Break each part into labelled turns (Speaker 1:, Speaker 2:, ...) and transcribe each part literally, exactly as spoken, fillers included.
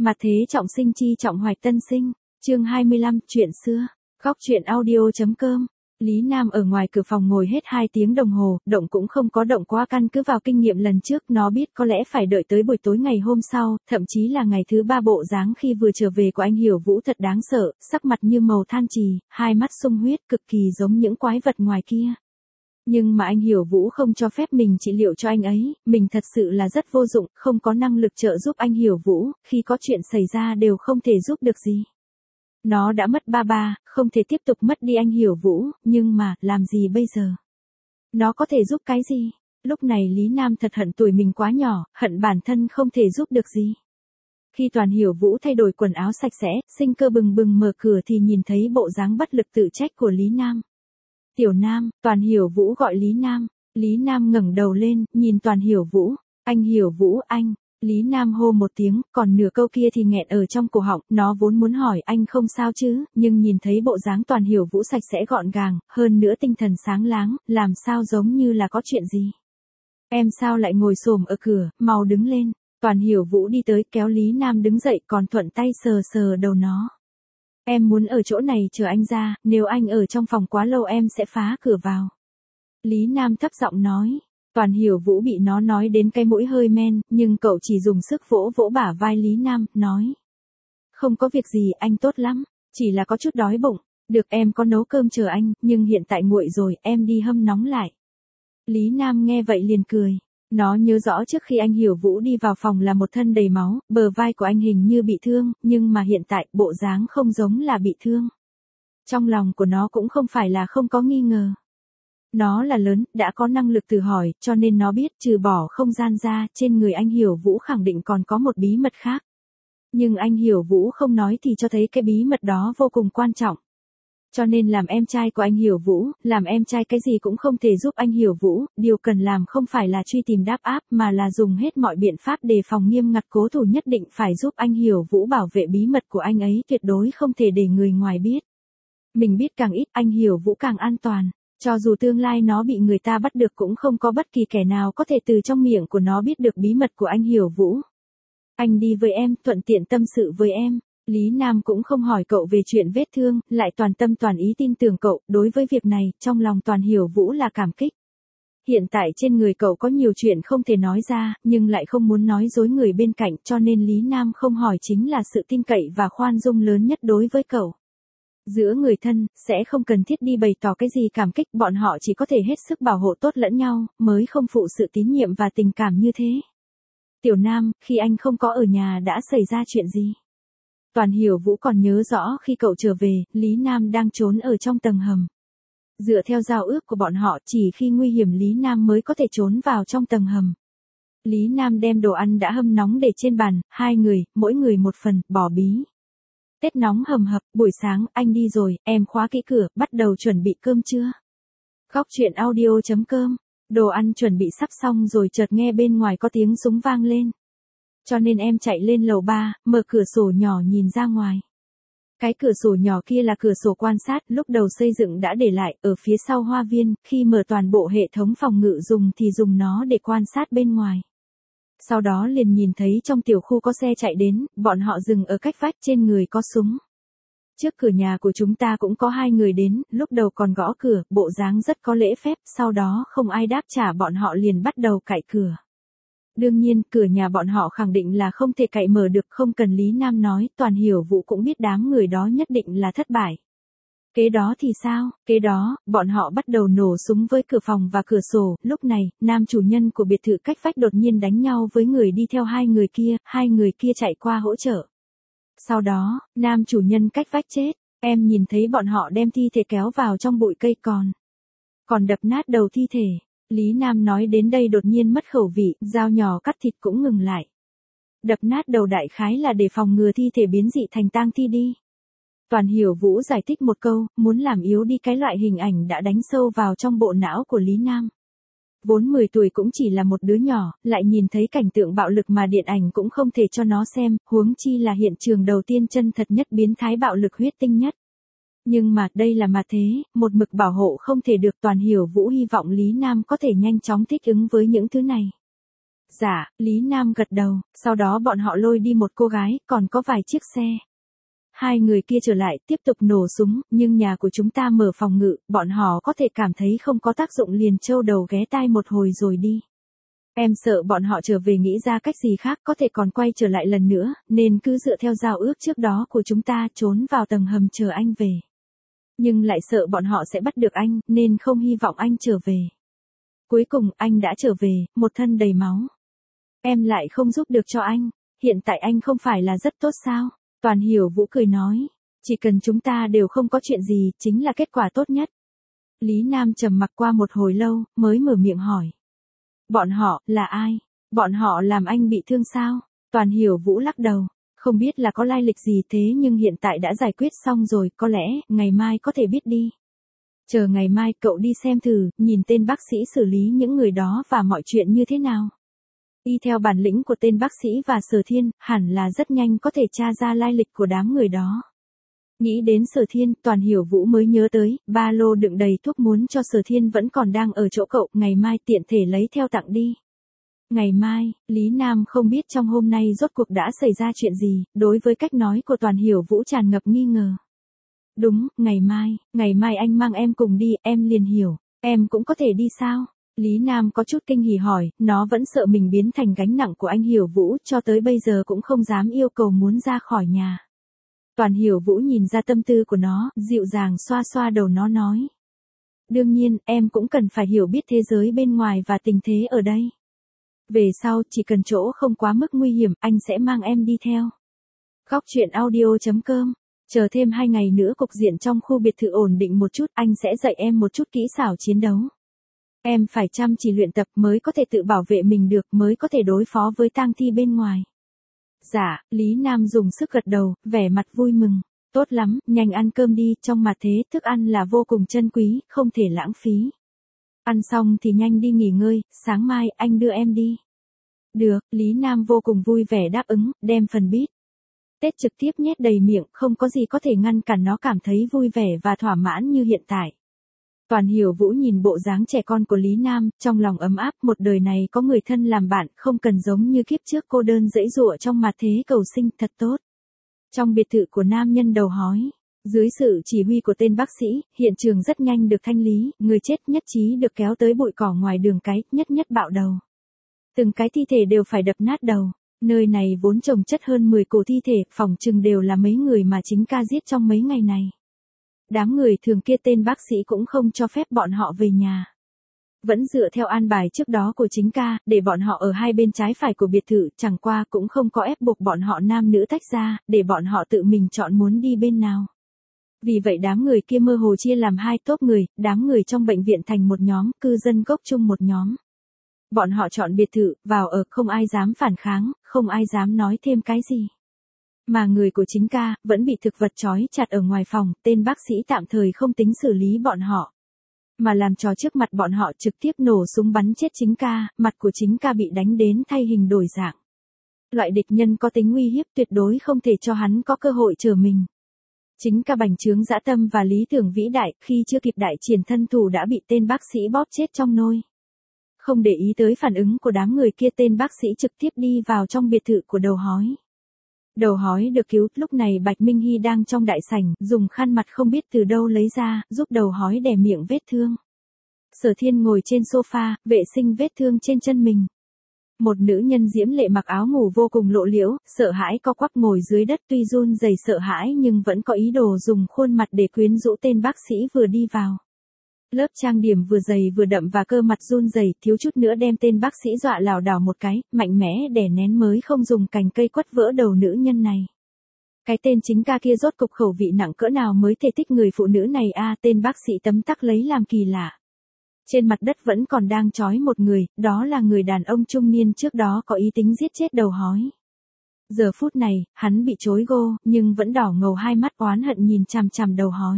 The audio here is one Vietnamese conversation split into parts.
Speaker 1: Mặt thế trọng sinh chi trọng hoạch tân sinh, chương hai mươi lăm, chuyện xưa, góc truyện audio.com. Lý Nam ở ngoài cửa phòng ngồi hết hai tiếng đồng hồ, động cũng không có động quá, căn cứ vào kinh nghiệm lần trước, nó biết có lẽ phải đợi tới buổi tối ngày hôm sau, thậm chí là ngày thứ ba. Bộ dáng khi vừa trở về của anh Hiểu Vũ thật đáng sợ, sắc mặt như màu than trì, hai mắt sung huyết, cực kỳ giống những quái vật ngoài kia. Nhưng mà anh Hiểu Vũ không cho phép mình trị liệu cho anh ấy, mình thật sự là rất vô dụng, không có năng lực trợ giúp anh Hiểu Vũ, khi có chuyện xảy ra đều không thể giúp được gì. Nó đã mất ba ba, không thể tiếp tục mất đi anh Hiểu Vũ, nhưng mà, làm gì bây giờ? Nó có thể giúp cái gì? Lúc này Lý Nam thật hận tuổi mình quá nhỏ, hận bản thân không thể giúp được gì. Khi Toàn Hiểu Vũ thay đổi quần áo sạch sẽ, sinh cơ bừng bừng mở cửa thì nhìn thấy bộ dáng bất lực tự trách của Lý Nam. Tiểu Nam, Toàn Hiểu Vũ gọi Lý Nam. Lý Nam ngẩng đầu lên, nhìn Toàn Hiểu Vũ. Anh Hiểu Vũ, anh. Lý Nam hô một tiếng, còn nửa câu kia thì nghẹn ở trong cổ họng, nó vốn muốn hỏi anh không sao chứ, nhưng nhìn thấy bộ dáng Toàn Hiểu Vũ sạch sẽ gọn gàng, hơn nữa tinh thần sáng láng, làm sao giống như là có chuyện gì. Em sao lại ngồi xổm ở cửa, mau đứng lên. Toàn Hiểu Vũ đi tới kéo Lý Nam đứng dậy, còn thuận tay sờ sờ đầu nó. Em muốn ở chỗ này chờ anh ra, nếu anh ở trong phòng quá lâu em sẽ phá cửa vào. Lý Nam thấp giọng nói. Toàn Hiểu Vũ bị nó nói đến cái mũi hơi men, nhưng cậu chỉ dùng sức vỗ vỗ bả vai Lý Nam, nói. Không có việc gì, anh tốt lắm, chỉ là có chút đói bụng. Được, em có nấu cơm chờ anh, nhưng hiện tại nguội rồi, em đi hâm nóng lại. Lý Nam nghe vậy liền cười. Nó nhớ rõ trước khi anh Hiểu Vũ đi vào phòng là một thân đầy máu, bờ vai của anh hình như bị thương, nhưng mà hiện tại bộ dáng không giống là bị thương. Trong lòng của nó cũng không phải là không có nghi ngờ. Nó là lớn, đã có năng lực tự hỏi, cho nên nó biết trừ bỏ không gian ra, trên người anh Hiểu Vũ khẳng định còn có một bí mật khác. Nhưng anh Hiểu Vũ không nói thì cho thấy cái bí mật đó vô cùng quan trọng. Cho nên làm em trai của anh Hiểu Vũ, làm em trai cái gì cũng không thể giúp anh Hiểu Vũ, điều cần làm không phải là truy tìm đáp áp mà là dùng hết mọi biện pháp đề phòng nghiêm ngặt, cố thủ nhất định phải giúp anh Hiểu Vũ bảo vệ bí mật của anh ấy, tuyệt đối không thể để người ngoài biết. Mình biết càng ít, anh Hiểu Vũ càng an toàn. Cho dù tương lai nó bị người ta bắt được cũng không có bất kỳ kẻ nào có thể từ trong miệng của nó biết được bí mật của anh Hiểu Vũ. Anh đi với em, thuận tiện tâm sự với em. Lý Nam cũng không hỏi cậu về chuyện vết thương, lại toàn tâm toàn ý tin tưởng cậu, đối với việc này, trong lòng Toàn Hiểu Vũ là cảm kích. Hiện tại trên người cậu có nhiều chuyện không thể nói ra, nhưng lại không muốn nói dối người bên cạnh, cho nên Lý Nam không hỏi chính là sự tin cậy và khoan dung lớn nhất đối với cậu. Giữa người thân, sẽ không cần thiết đi bày tỏ cái gì cảm kích, bọn họ chỉ có thể hết sức bảo hộ tốt lẫn nhau, mới không phụ sự tín nhiệm và tình cảm như thế. Tiểu Nam, khi anh không có ở nhà đã xảy ra chuyện gì? Toàn Hiểu Vũ còn nhớ rõ khi cậu trở về, Lý Nam đang trốn ở trong tầng hầm. Dựa theo giao ước của bọn họ, chỉ khi nguy hiểm Lý Nam mới có thể trốn vào trong tầng hầm. Lý Nam đem đồ ăn đã hâm nóng để trên bàn, hai người, mỗi người một phần, bò bí. Tết nóng hầm hập, buổi sáng, anh đi rồi, em khóa kỹ cửa, bắt đầu chuẩn bị cơm trưa. Góc truyện audio.com, đồ ăn chuẩn bị sắp xong rồi chợt nghe bên ngoài có tiếng súng vang lên. Cho nên em chạy lên lầu ba, mở cửa sổ nhỏ nhìn ra ngoài. Cái cửa sổ nhỏ kia là cửa sổ quan sát, lúc đầu xây dựng đã để lại, ở phía sau hoa viên, khi mở toàn bộ hệ thống phòng ngự dùng thì dùng nó để quan sát bên ngoài. Sau đó liền nhìn thấy trong tiểu khu có xe chạy đến, bọn họ dừng ở cách vách, trên người có súng. Trước cửa nhà của chúng ta cũng có hai người đến, lúc đầu còn gõ cửa, bộ dáng rất có lễ phép, sau đó không ai đáp trả bọn họ liền bắt đầu cạy cửa. Đương nhiên, cửa nhà bọn họ khẳng định là không thể cậy mở được, không cần Lý Nam nói, Toàn Hiểu Vũ cũng biết đám người đó nhất định là thất bại. Kế đó thì sao? Kế đó, bọn họ bắt đầu nổ súng với cửa phòng và cửa sổ, lúc này, nam chủ nhân của biệt thự cách vách đột nhiên đánh nhau với người đi theo hai người kia, hai người kia chạy qua hỗ trợ. Sau đó, nam chủ nhân cách vách chết, em nhìn thấy bọn họ đem thi thể kéo vào trong bụi cây còn. Còn đập nát đầu thi thể. Lý Nam nói đến đây đột nhiên mất khẩu vị, dao nhỏ cắt thịt cũng ngừng lại. Đập nát đầu đại khái là để phòng ngừa thi thể biến dị thành tang thi đi. Toàn Hiểu Vũ giải thích một câu, muốn làm yếu đi cái loại hình ảnh đã đánh sâu vào trong bộ não của Lý Nam. Vốn mười tuổi cũng chỉ là một đứa nhỏ, lại nhìn thấy cảnh tượng bạo lực mà điện ảnh cũng không thể cho nó xem, huống chi là hiện trường đầu tiên chân thật nhất biến thái bạo lực huyết tinh nhất. Nhưng mà, đây là mà thế, một mực bảo hộ không thể được. Toàn Hiểu Vũ hy vọng Lý Nam có thể nhanh chóng thích ứng với những thứ này. Dạ, Lý Nam gật đầu, sau đó bọn họ lôi đi một cô gái, còn có vài chiếc xe. Hai người kia trở lại, tiếp tục nổ súng, nhưng nhà của chúng ta mở phòng ngự, bọn họ có thể cảm thấy không có tác dụng liền trâu đầu ghé tai một hồi rồi đi. Em sợ bọn họ trở về nghĩ ra cách gì khác có thể còn quay trở lại lần nữa, nên cứ dựa theo giao ước trước đó của chúng ta trốn vào tầng hầm chờ anh về. Nhưng lại sợ bọn họ sẽ bắt được anh, nên không hy vọng anh trở về. Cuối cùng, anh đã trở về, một thân đầy máu. Em lại không giúp được cho anh, hiện tại anh không phải là rất tốt sao? Toàn Hiểu Vũ cười nói, chỉ cần chúng ta đều không có chuyện gì, chính là kết quả tốt nhất. Lý Nam trầm mặc qua một hồi lâu, mới mở miệng hỏi. Bọn họ, là ai? Bọn họ làm anh bị thương sao? Toàn Hiểu Vũ lắc đầu, không biết là có lai lịch gì thế nhưng hiện tại đã giải quyết xong rồi, có lẽ, ngày mai có thể biết đi. Chờ ngày mai cậu đi xem thử, nhìn tên bác sĩ xử lý những người đó và mọi chuyện như thế nào. Y theo bản lĩnh của tên bác sĩ và Sở Thiên, hẳn là rất nhanh có thể tra ra lai lịch của đám người đó. Nghĩ đến Sở Thiên, Toàn Hiểu Vũ mới nhớ tới, ba lô đựng đầy thuốc muốn cho Sở Thiên vẫn còn đang ở chỗ cậu, ngày mai tiện thể lấy theo tặng đi. Ngày mai, Lý Nam không biết trong hôm nay rốt cuộc đã xảy ra chuyện gì, đối với cách nói của Toàn Hiểu Vũ tràn ngập nghi ngờ. Đúng, ngày mai, ngày mai anh mang em cùng đi, em liền hiểu, em cũng có thể đi sao? Lý Nam có chút kinh hỉ hỏi, nó vẫn sợ mình biến thành gánh nặng của anh Hiểu Vũ, cho tới bây giờ cũng không dám yêu cầu muốn ra khỏi nhà. Toàn Hiểu Vũ nhìn ra tâm tư của nó, dịu dàng xoa xoa đầu nó nói. Đương nhiên, em cũng cần phải hiểu biết thế giới bên ngoài và tình thế ở đây. Về sau, chỉ cần chỗ không quá mức nguy hiểm, anh sẽ mang em đi theo. Góc truyện audio chấm com. Chờ thêm hai ngày nữa cục diện trong khu biệt thự ổn định một chút, anh sẽ dạy em một chút kỹ xảo chiến đấu. Em phải chăm chỉ luyện tập mới có thể tự bảo vệ mình được, mới có thể đối phó với tang thi bên ngoài. Dạ, Lý Nam dùng sức gật đầu, vẻ mặt vui mừng. Tốt lắm, nhanh ăn cơm đi, trong mặt thế, thức ăn là vô cùng chân quý, không thể lãng phí. Ăn xong thì nhanh đi nghỉ ngơi, sáng mai anh đưa em đi. Được, Lý Nam vô cùng vui vẻ đáp ứng, đem phần bít tết trực tiếp nhét đầy miệng, không có gì có thể ngăn cản nó cảm thấy vui vẻ và thỏa mãn như hiện tại. Toàn Hiểu Vũ nhìn bộ dáng trẻ con của Lý Nam, trong lòng ấm áp, một đời này có người thân làm bạn, không cần giống như kiếp trước cô đơn dãy dụa trong mặt thế cầu sinh, thật tốt. Trong biệt thự của nam nhân đầu hói, dưới sự chỉ huy của tên bác sĩ, hiện trường rất nhanh được thanh lý, người chết nhất trí được kéo tới bụi cỏ ngoài đường cái, nhất nhất bạo đầu. Từng cái thi thể đều phải đập nát đầu. Nơi này vốn chồng chất hơn mười cổ thi thể, phòng chừng đều là mấy người mà chính ca giết trong mấy ngày này. Đám người thường kia tên bác sĩ cũng không cho phép bọn họ về nhà. Vẫn dựa theo an bài trước đó của chính ca, để bọn họ ở hai bên trái phải của biệt thự, chẳng qua cũng không có ép buộc bọn họ nam nữ tách ra, để bọn họ tự mình chọn muốn đi bên nào. Vì vậy đám người kia mơ hồ chia làm hai tốp người, đám người trong bệnh viện thành một nhóm, cư dân gốc chung một nhóm. Bọn họ chọn biệt thự, vào ở, không ai dám phản kháng, không ai dám nói thêm cái gì. Mà người của chính ca, vẫn bị thực vật trói chặt ở ngoài phòng, tên bác sĩ tạm thời không tính xử lý bọn họ. Mà làm trò trước mặt bọn họ trực tiếp nổ súng bắn chết chính ca, mặt của chính ca bị đánh đến thay hình đổi dạng. Loại địch nhân có tính uy hiếp tuyệt đối không thể cho hắn có cơ hội trở mình. Chính ca bành trướng dã tâm và lý tưởng vĩ đại, khi chưa kịp đại triển thân thủ đã bị tên bác sĩ bóp chết trong nôi. Không để ý tới phản ứng của đám người kia, tên bác sĩ trực tiếp đi vào trong biệt thự của đầu hói. Đầu hói được cứu, lúc này Bạch Minh Hy đang trong đại sảnh, dùng khăn mặt không biết từ đâu lấy ra, giúp đầu hói đè miệng vết thương. Sở Thiên ngồi trên sofa, vệ sinh vết thương trên chân mình. Một nữ nhân diễm lệ mặc áo ngủ vô cùng lộ liễu, sợ hãi co quắp ngồi dưới đất, tuy run rẩy sợ hãi nhưng vẫn có ý đồ dùng khuôn mặt để quyến rũ tên bác sĩ vừa đi vào. Lớp trang điểm vừa dày vừa đậm và cơ mặt run rẩy, thiếu chút nữa đem tên bác sĩ dọa lảo đảo một cái, mạnh mẽ đè nén mới không dùng cành cây quất vỡ đầu nữ nhân này. Cái tên chính ca kia rốt cục khẩu vị nặng cỡ nào mới thể thích người phụ nữ này a à, tên bác sĩ tấm tắc lấy làm kỳ lạ. Trên mặt đất vẫn còn đang trói một người, đó là người đàn ông trung niên trước đó có ý tính giết chết đầu hói. Giờ phút này, hắn bị chối gô, nhưng vẫn đỏ ngầu hai mắt oán hận nhìn chằm chằm đầu hói.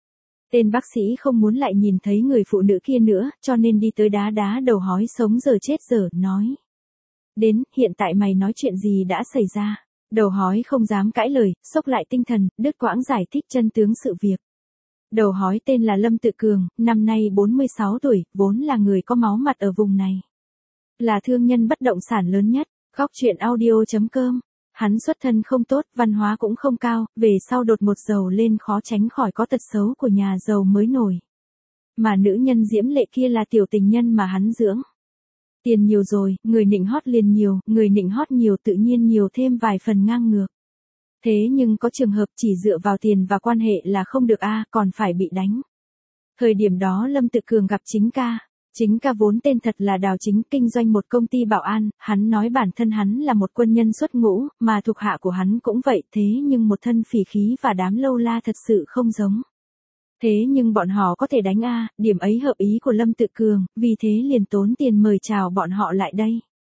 Speaker 1: Tên bác sĩ không muốn lại nhìn thấy người phụ nữ kia nữa, cho nên đi tới đá đá đầu hói sống giờ chết giờ, nói. Đến, hiện tại mày nói chuyện gì đã xảy ra? Đầu hói không dám cãi lời, xốc lại tinh thần, đứt quãng giải thích chân tướng sự việc. Đầu hói tên là Lâm Tự Cường, năm nay bốn mươi sáu tuổi, vốn là người có máu mặt ở vùng này. là thương nhân bất động sản lớn nhất. Góc chuyện audio chấm com. Hắn xuất thân không tốt, văn hóa cũng không cao, về sau đột một giàu lên khó tránh khỏi có tật xấu của nhà giàu mới nổi. Mà nữ nhân diễm lệ kia là tiểu tình nhân mà hắn dưỡng. Tiền nhiều rồi, người nịnh hót liền nhiều, người nịnh hót nhiều tự nhiên nhiều thêm vài phần ngang ngược. Thế nhưng có trường hợp chỉ dựa vào tiền và quan hệ là không được a, còn phải bị đánh. Thời điểm đó Lâm Tự Cường gặp Chính Ca. Chính Ca vốn tên thật là Đào Chính, kinh doanh một công ty bảo an, hắn nói bản thân hắn là một quân nhân xuất ngũ, mà thuộc hạ của hắn cũng vậy, thế nhưng một thân phỉ khí và đám lâu la thật sự không giống. Thế nhưng bọn họ có thể đánh a, điểm ấy hợp ý của Lâm Tự Cường, vì thế liền tốn tiền mời chào bọn họ lại đây.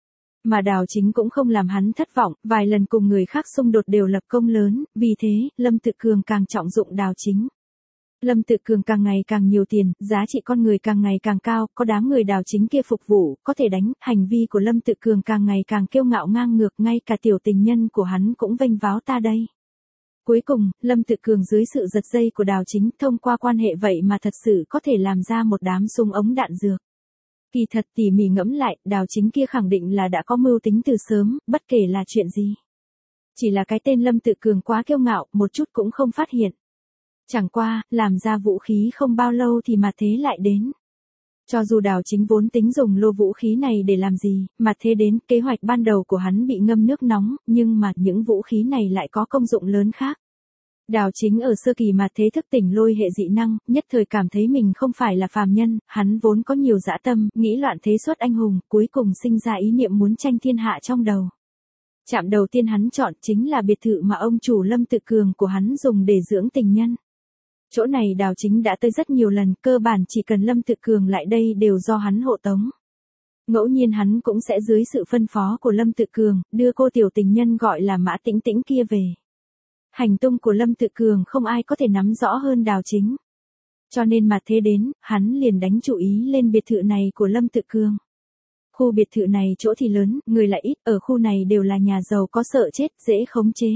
Speaker 1: Mà Đào Chính cũng không làm hắn thất vọng, vài lần cùng người khác xung đột đều lập công lớn, vì thế, Lâm Tự Cường càng trọng dụng Đào Chính. Lâm Tự Cường càng ngày càng nhiều tiền, giá trị con người càng ngày càng cao, có đám người Đào Chính kia phục vụ, có thể đánh, hành vi của Lâm Tự Cường càng ngày càng kiêu ngạo ngang ngược, ngay cả tiểu tình nhân của hắn cũng vênh váo ta đây. Cuối cùng, Lâm Tự Cường dưới sự giật dây của Đào Chính, thông qua quan hệ vậy mà thật sự có thể làm ra một đám súng ống đạn dược. Kỳ thật tỉ mỉ ngẫm lại, Đào Chính kia khẳng định là đã có mưu tính từ sớm, bất kể là chuyện gì. Chỉ là cái tên Lâm Tự Cường quá kiêu ngạo, một chút cũng không phát hiện. Chẳng qua, làm ra vũ khí không bao lâu thì mà thế lại đến. Cho dù Đào Chính vốn tính dùng lô vũ khí này để làm gì, mà thế đến, kế hoạch ban đầu của hắn bị ngâm nước nóng, nhưng mà những vũ khí này lại có công dụng lớn khác. Đào Chính ở sơ kỳ mà thế thức tỉnh lôi hệ dị năng, nhất thời cảm thấy mình không phải là phàm nhân, hắn vốn có nhiều dã tâm, nghĩ loạn thế xuất anh hùng, cuối cùng sinh ra ý niệm muốn tranh thiên hạ trong đầu. Trạm đầu tiên hắn chọn chính là biệt thự mà ông chủ Lâm Tự Cường của hắn dùng để dưỡng tình nhân. Chỗ này Đào Chính đã tới rất nhiều lần, cơ bản chỉ cần Lâm Tự Cường lại đây đều do hắn hộ tống. Ngẫu nhiên hắn cũng sẽ dưới sự phân phó của Lâm Tự Cường, đưa cô tiểu tình nhân gọi là Mã Tĩnh Tĩnh kia về. Hành tung của Lâm Tự Cường không ai có thể nắm rõ hơn Đào Chính. Cho nên mà thế đến, hắn liền đánh chú ý lên biệt thự này của Lâm Tự Cường. Khu biệt thự này chỗ thì lớn, người lại ít, ở khu này đều là nhà giàu có sợ chết, dễ khống chế.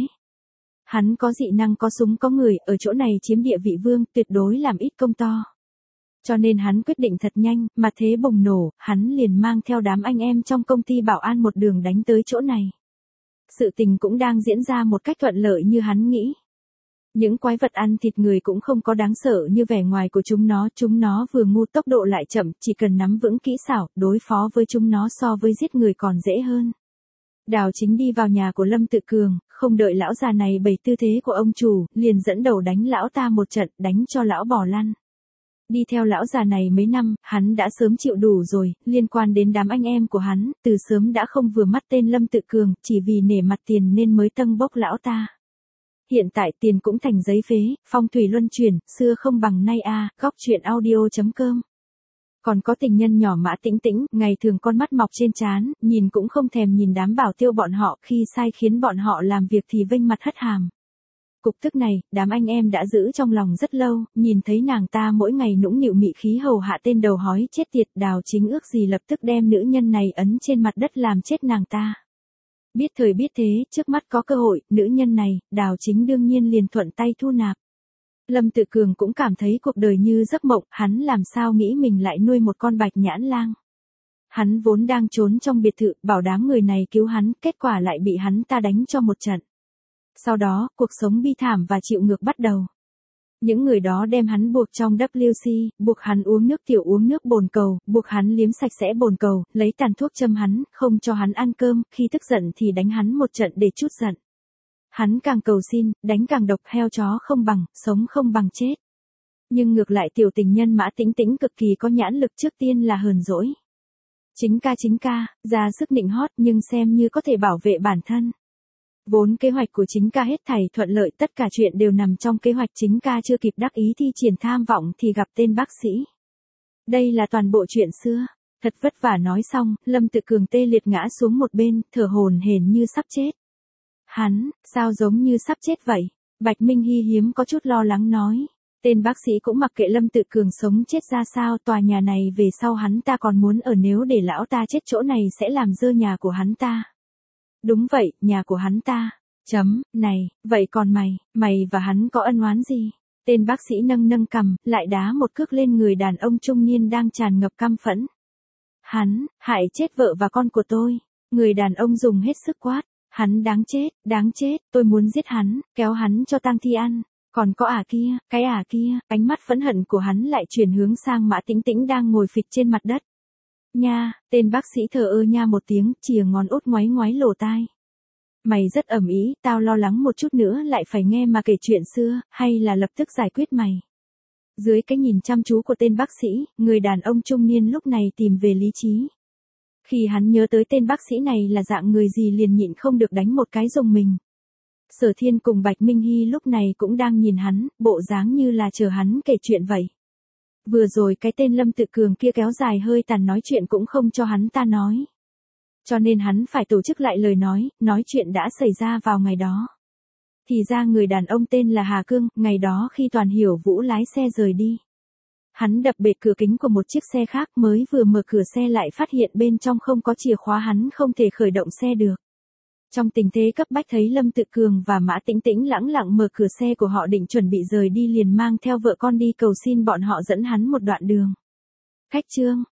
Speaker 1: Hắn có dị năng có súng có người, ở chỗ này chiếm địa vị vương, tuyệt đối làm ít công to. Cho nên hắn quyết định thật nhanh, mà thế bùng nổ, hắn liền mang theo đám anh em trong công ty bảo an một đường đánh tới chỗ này. Sự tình cũng đang diễn ra một cách thuận lợi như hắn nghĩ. Những quái vật ăn thịt người cũng không có đáng sợ như vẻ ngoài của chúng nó, chúng nó vừa ngu tốc độ lại chậm, chỉ cần nắm vững kỹ xảo, đối phó với chúng nó so với giết người còn dễ hơn. Đào Chính đi vào nhà của Lâm Tự Cường, không đợi lão già này bày tư thế của ông chủ, liền dẫn đầu đánh lão ta một trận, đánh cho lão bỏ lăn. Đi theo lão già này mấy năm, hắn đã sớm chịu đủ rồi, liên quan đến đám anh em của hắn, từ sớm đã không vừa mắt tên Lâm Tự Cường, chỉ vì nể mặt tiền nên mới tâng bốc lão ta. Hiện tại tiền cũng thành giấy phế, phong thủy luân chuyển, xưa không bằng nay a, à, góc chuyện audio chấm com. Còn có tình nhân nhỏ Mã Tĩnh Tĩnh, ngày thường con mắt mọc trên trán, nhìn cũng không thèm nhìn đám bảo tiêu bọn họ, khi sai khiến bọn họ làm việc thì vênh mặt hất hàm. Cục tức này, đám anh em đã giữ trong lòng rất lâu, nhìn thấy nàng ta mỗi ngày nũng nịu mị khí hầu hạ tên đầu hói chết tiệt, Đào Chính ước gì lập tức đem nữ nhân này ấn trên mặt đất làm chết nàng ta. Biết thời biết thế, trước mắt có cơ hội, nữ nhân này, Đào Chính đương nhiên liền thuận tay thu nạp. Lâm Tự Cường cũng cảm thấy cuộc đời như giấc mộng, hắn làm sao nghĩ mình lại nuôi một con bạch nhãn lang. Hắn vốn đang trốn trong biệt thự, bảo đám người này cứu hắn, kết quả lại bị hắn ta đánh cho một trận. Sau đó, cuộc sống bi thảm và chịu ngược bắt đầu. Những người đó đem hắn buộc trong W C, buộc hắn uống nước tiểu uống nước bồn cầu, buộc hắn liếm sạch sẽ bồn cầu, lấy tàn thuốc châm hắn, không cho hắn ăn cơm, khi tức giận thì đánh hắn một trận để trút giận. Hắn càng cầu xin, đánh càng độc, heo chó không bằng, sống không bằng chết. Nhưng ngược lại tiểu tình nhân Mã Tĩnh Tĩnh cực kỳ có nhãn lực, trước tiên là hờn dỗi. Chính ca chính ca, ra sức nịnh hót nhưng xem như có thể bảo vệ bản thân. Vốn kế hoạch của Chính ca hết thảy thuận lợi, tất cả chuyện đều nằm trong kế hoạch, Chính ca chưa kịp đắc ý thi triển tham vọng thì gặp tên bác sĩ. Đây là toàn bộ chuyện xưa. Thật vất vả nói xong, Lâm Tự Cường tê liệt ngã xuống một bên, thở hổn hển như sắp chết. Hắn, sao giống như sắp chết vậy? Bạch Minh Hy hiếm có chút lo lắng nói. Tên bác sĩ cũng mặc kệ Lâm Tự Cường sống chết ra sao, tòa nhà này về sau hắn ta còn muốn ở, nếu để lão ta chết chỗ này sẽ làm dơ nhà của hắn ta. Đúng vậy, nhà của hắn ta. Chấm, này, vậy còn mày, mày và hắn có ân oán gì? Tên bác sĩ nâng nâng cằm, lại đá một cước lên người đàn ông trung niên đang tràn ngập căm phẫn. Hắn, hại chết vợ và con của tôi. Người đàn ông dùng hết sức quát. Hắn đáng chết, đáng chết, tôi muốn giết hắn, kéo hắn cho tang thi ăn. Còn có ả kia, cái ả kia, ánh mắt phẫn hận của hắn lại chuyển hướng sang Mã Tĩnh Tĩnh đang ngồi phịch trên mặt đất. Nha, tên bác sĩ thờ ơ nha một tiếng, chìa ngón út ngoáy ngoáy lỗ tai. Mày rất ầm ĩ, tao lo lắng một chút nữa lại phải nghe mà kể chuyện xưa, hay là lập tức giải quyết mày. Dưới cái nhìn chăm chú của tên bác sĩ, người đàn ông trung niên lúc này tìm về lý trí. Khi hắn nhớ tới tên bác sĩ này là dạng người gì liền nhịn không được đánh một cái rùng mình. Sở Thiên cùng Bạch Minh Hy lúc này cũng đang nhìn hắn, bộ dáng như là chờ hắn kể chuyện vậy. Vừa rồi cái tên Lâm Tự Cường kia kéo dài hơi tàn nói chuyện cũng không cho hắn ta nói. Cho nên hắn phải tổ chức lại lời nói, nói chuyện đã xảy ra vào ngày đó. Thì ra người đàn ông tên là Hà Cương, ngày đó khi Toàn Hiểu Vũ lái xe rời đi. Hắn đập bệt cửa kính của một chiếc xe khác, mới vừa mở cửa xe lại phát hiện bên trong không có chìa khóa, hắn không thể khởi động xe được. Trong tình thế cấp bách thấy Lâm Tự Cường và Mã Tĩnh Tĩnh lẳng lặng mở cửa xe của họ định chuẩn bị rời đi liền mang theo vợ con đi cầu xin bọn họ dẫn hắn một đoạn đường. Khách trương,